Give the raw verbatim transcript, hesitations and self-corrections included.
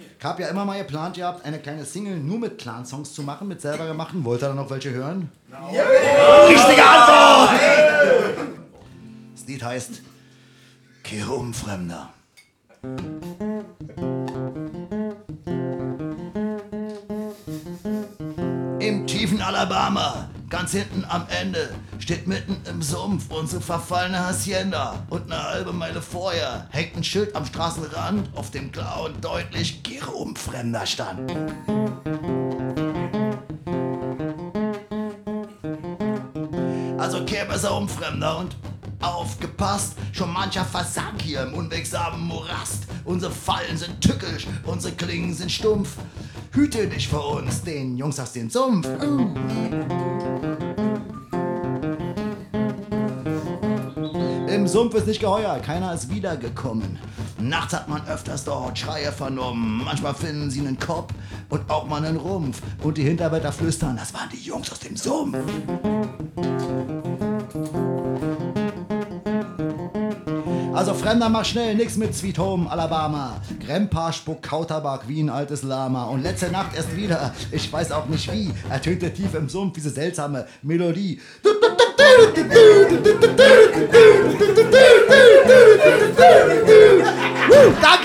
Ich hab ja immer mal geplant, ihr habt eine kleine Single nur mit Clan-Songs zu machen, mit selber gemachten. Wollt ihr da noch welche hören? No. Ja. Richtige Antwort! Das Lied heißt Kehr um, Fremder. Im tiefen Alabama, ganz hinten am Ende, steht mitten im Sumpf unsere verfallene Hacienda. Und eine halbe Meile vorher hängt ein Schild am Straßenrand, auf dem klar und deutlich Kehre um, Fremder stand. Also kehr besser um, Fremder, und aufgepasst, schon mancher versank hier im unwegsamen Morast. Unsere Fallen sind tückisch, unsere Klingen sind stumpf. Hüte dich vor uns, den Jungs aus dem Sumpf. Uh. Im Sumpf ist nicht geheuer, keiner ist wiedergekommen. Nachts hat man öfters dort Schreie vernommen. Manchmal finden sie einen Kopf und auch mal einen Rumpf. Und die Hinterwälder flüstern, das waren die Jungs aus dem Sumpf. Also Fremder, mach schnell, nix mit Sweet Home Alabama. Grandpa spuckt Kautabak wie ein altes Lama. Und letzte Nacht erst wieder, ich weiß auch nicht wie, ertönte tief im Sumpf diese seltsame Melodie. Danke!